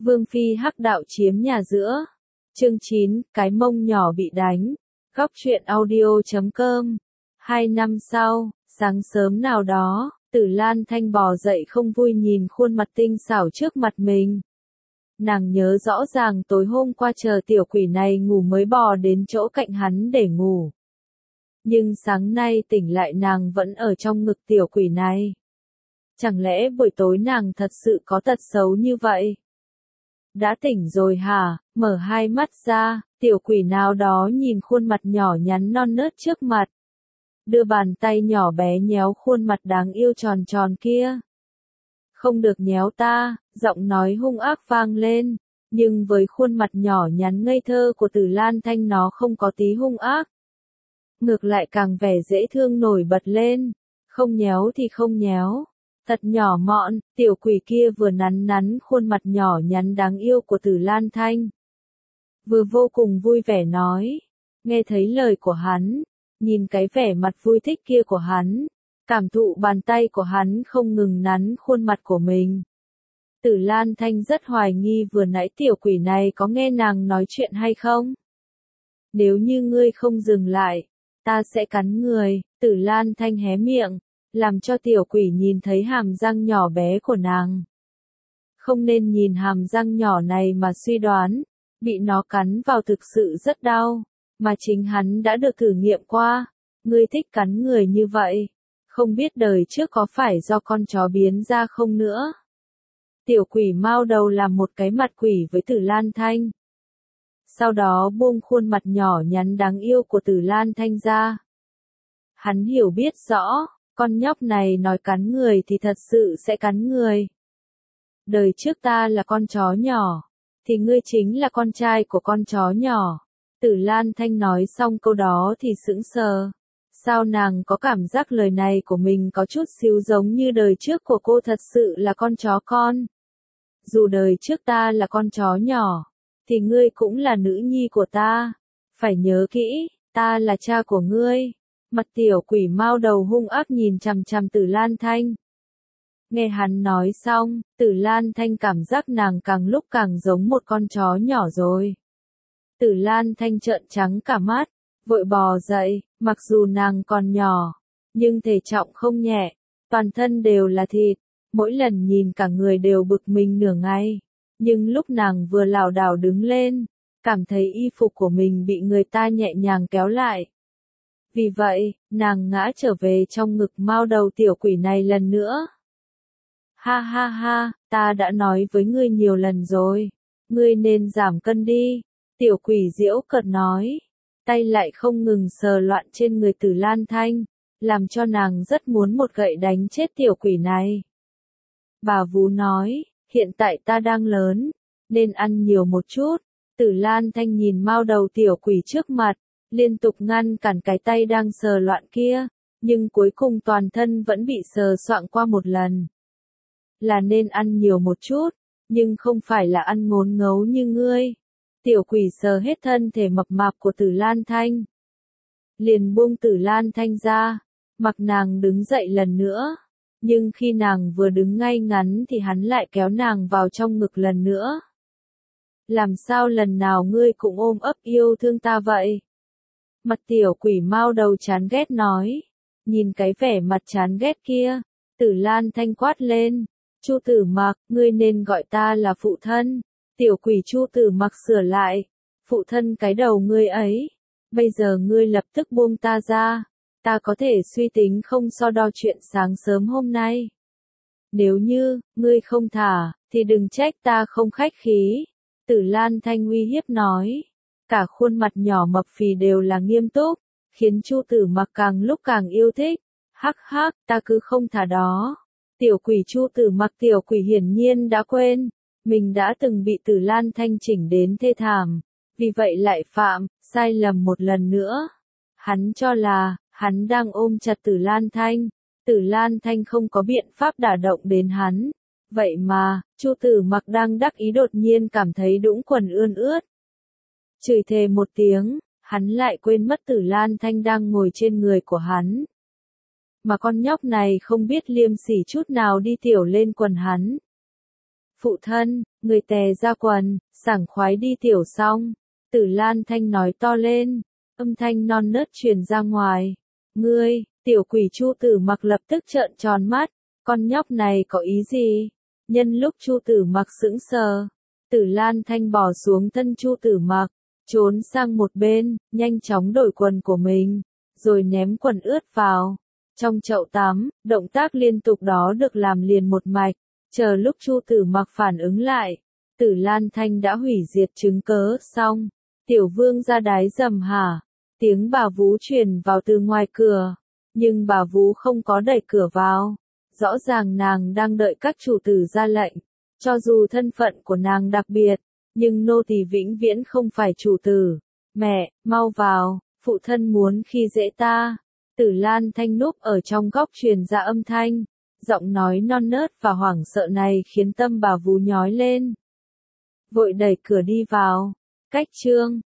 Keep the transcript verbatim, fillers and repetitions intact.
Vương phi hắc đạo chiếm nhà giữa. Chương chín, cái mông nhỏ bị đánh. Góc truyện audio chấm com. Hai năm sau, sáng sớm nào đó, Tử Lan Thanh bò dậy không vui nhìn khuôn mặt tinh xảo trước mặt mình. Nàng nhớ rõ ràng tối hôm qua chờ tiểu quỷ này ngủ mới bò đến chỗ cạnh hắn để ngủ. Nhưng sáng nay tỉnh lại nàng vẫn ở trong ngực tiểu quỷ này. Chẳng lẽ buổi tối nàng thật sự có tật xấu như vậy? Đã tỉnh rồi hả? Mở hai mắt ra, tiểu quỷ nào đó nhìn khuôn mặt nhỏ nhắn non nớt trước mặt. Đưa bàn tay nhỏ bé nhéo khuôn mặt đáng yêu tròn tròn kia. Không được nhéo ta, giọng nói hung ác vang lên, nhưng với khuôn mặt nhỏ nhắn ngây thơ của Tử Lan Thanh nó không có tí hung ác. Ngược lại càng vẻ dễ thương nổi bật lên, không nhéo thì không nhéo. Thật nhỏ mọn, tiểu quỷ kia vừa nắn nắn khuôn mặt nhỏ nhắn đáng yêu của Tử Lan Thanh. Vừa vô cùng vui vẻ nói, nghe thấy lời của hắn, nhìn cái vẻ mặt vui thích kia của hắn, cảm thụ bàn tay của hắn không ngừng nắn khuôn mặt của mình. Tử Lan Thanh rất hoài nghi vừa nãy tiểu quỷ này có nghe nàng nói chuyện hay không. Nếu như ngươi không dừng lại, ta sẽ cắn người. Tử Lan Thanh hé miệng, làm cho tiểu quỷ nhìn thấy hàm răng nhỏ bé của nàng. Không nên nhìn hàm răng nhỏ này mà suy đoán, bị nó cắn vào thực sự rất đau, mà chính hắn đã được thử nghiệm qua. Ngươi thích cắn người như vậy, không biết đời trước có phải do con chó biến ra không nữa. Tiểu quỷ mao đầu làm một cái mặt quỷ với Tử Lan Thanh. Sau đó buông khuôn mặt nhỏ nhắn đáng yêu của Tử Lan Thanh ra. Hắn hiểu biết rõ, con nhóc này nói cắn người thì thật sự sẽ cắn người. Đời trước ta là con chó nhỏ, thì ngươi chính là con trai của con chó nhỏ. Tử Lan Thanh nói xong câu đó thì sững sờ. Sao nàng có cảm giác lời này của mình có chút xíu giống như đời trước của cô thật sự là con chó con. Dù đời trước ta là con chó nhỏ, thì ngươi cũng là nữ nhi của ta. Phải nhớ kỹ, ta là cha của ngươi. Mặt tiểu quỷ mao đầu hung ác nhìn chằm chằm Tử Lan Thanh. Nghe hắn nói xong, Tử Lan Thanh cảm giác nàng càng lúc càng giống một con chó nhỏ rồi. Tử Lan Thanh trợn trắng cả mắt, vội bò dậy, mặc dù nàng còn nhỏ, nhưng thể trọng không nhẹ, toàn thân đều là thịt, mỗi lần nhìn cả người đều bực mình nửa ngày. Nhưng lúc nàng vừa lảo đảo đứng lên, cảm thấy y phục của mình bị người ta nhẹ nhàng kéo lại. Vì vậy, nàng ngã trở về trong ngực mao đầu tiểu quỷ này lần nữa. Ha ha ha, ta đã nói với ngươi nhiều lần rồi, ngươi nên giảm cân đi. Tiểu quỷ giễu cợt nói, tay lại không ngừng sờ loạn trên người Tử Lan Thanh, làm cho nàng rất muốn một gậy đánh chết tiểu quỷ này. Bà vú nói, hiện tại ta đang lớn, nên ăn nhiều một chút. Tử Lan Thanh nhìn mao đầu tiểu quỷ trước mặt, liên tục ngăn cản cái tay đang sờ loạn kia, nhưng cuối cùng toàn thân vẫn bị sờ soạng qua một lần. Là nên ăn nhiều một chút, nhưng không phải là ăn ngốn ngấu như ngươi. Tiểu quỷ sờ hết thân thể mập mạp của Tử Lan Thanh. Liền buông Tử Lan Thanh ra, mặc nàng đứng dậy lần nữa. Nhưng khi nàng vừa đứng ngay ngắn thì hắn lại kéo nàng vào trong ngực lần nữa. Làm sao lần nào ngươi cũng ôm ấp yêu thương ta vậy? Mặt tiểu quỷ mao đầu chán ghét nói. Nhìn cái vẻ mặt chán ghét kia, Tử Lan Thanh quát lên. Chu Tử Mặc, ngươi nên gọi ta là phụ thân. Tiểu quỷ Chu Tử Mặc sửa lại. Phụ thân cái đầu ngươi ấy. Bây giờ ngươi lập tức buông ta ra. Ta có thể suy tính không so đo chuyện sáng sớm hôm nay. Nếu như, ngươi không thả, thì đừng trách ta không khách khí. Tử Lan Thanh uy hiếp nói. Cả khuôn mặt nhỏ mập phì đều là nghiêm túc, khiến Chu Tử Mặc càng lúc càng yêu thích. Hắc hắc, ta cứ không thả đó. Tiểu quỷ Chu Tử Mặc tiểu quỷ hiển nhiên đã quên, mình đã từng bị Tử Lan Thanh chỉnh đến thê thảm, vì vậy lại phạm sai lầm một lần nữa. Hắn cho là, hắn đang ôm chặt Tử Lan Thanh, Tử Lan Thanh không có biện pháp đả động đến hắn. Vậy mà, Chu Tử Mặc đang đắc ý đột nhiên cảm thấy đũng quần ươn ướt. Chửi thề một tiếng, hắn lại quên mất Tử Lan Thanh đang ngồi trên người của hắn. Mà con nhóc này không biết liêm sỉ chút nào đi tiểu lên quần hắn. Phụ thân, người tè ra quần, sảng khoái đi tiểu xong. Tử Lan Thanh nói to lên, âm thanh non nớt truyền ra ngoài. Ngươi, tiểu quỷ Chu Tử Mặc lập tức trợn tròn mắt, con nhóc này có ý gì? Nhân lúc Chu Tử Mặc sững sờ, Tử Lan Thanh bỏ xuống thân Chu Tử Mặc, trốn sang một bên, nhanh chóng đổi quần của mình, rồi ném quần ướt vào trong chậu tắm. Động tác liên tục đó được làm liền một mạch, chờ lúc Chu Tử Mặc phản ứng lại, Tử Lan Thanh đã hủy diệt chứng cớ xong. Tiểu vương ra đái dầm hả? Tiếng bà vú truyền vào từ ngoài cửa, nhưng bà vú không có đẩy cửa vào. Rõ ràng nàng đang đợi các chủ tử ra lệnh, cho dù thân phận của nàng đặc biệt, nhưng nô tỳ vĩnh viễn không phải chủ tử. Mẹ, mau vào, phụ thân muốn khi dễ ta. Tử Lan Thanh núp ở trong góc truyền ra âm thanh, giọng nói non nớt và hoảng sợ này khiến tâm bà vú nhói lên. Vội đẩy cửa đi vào. Cách chương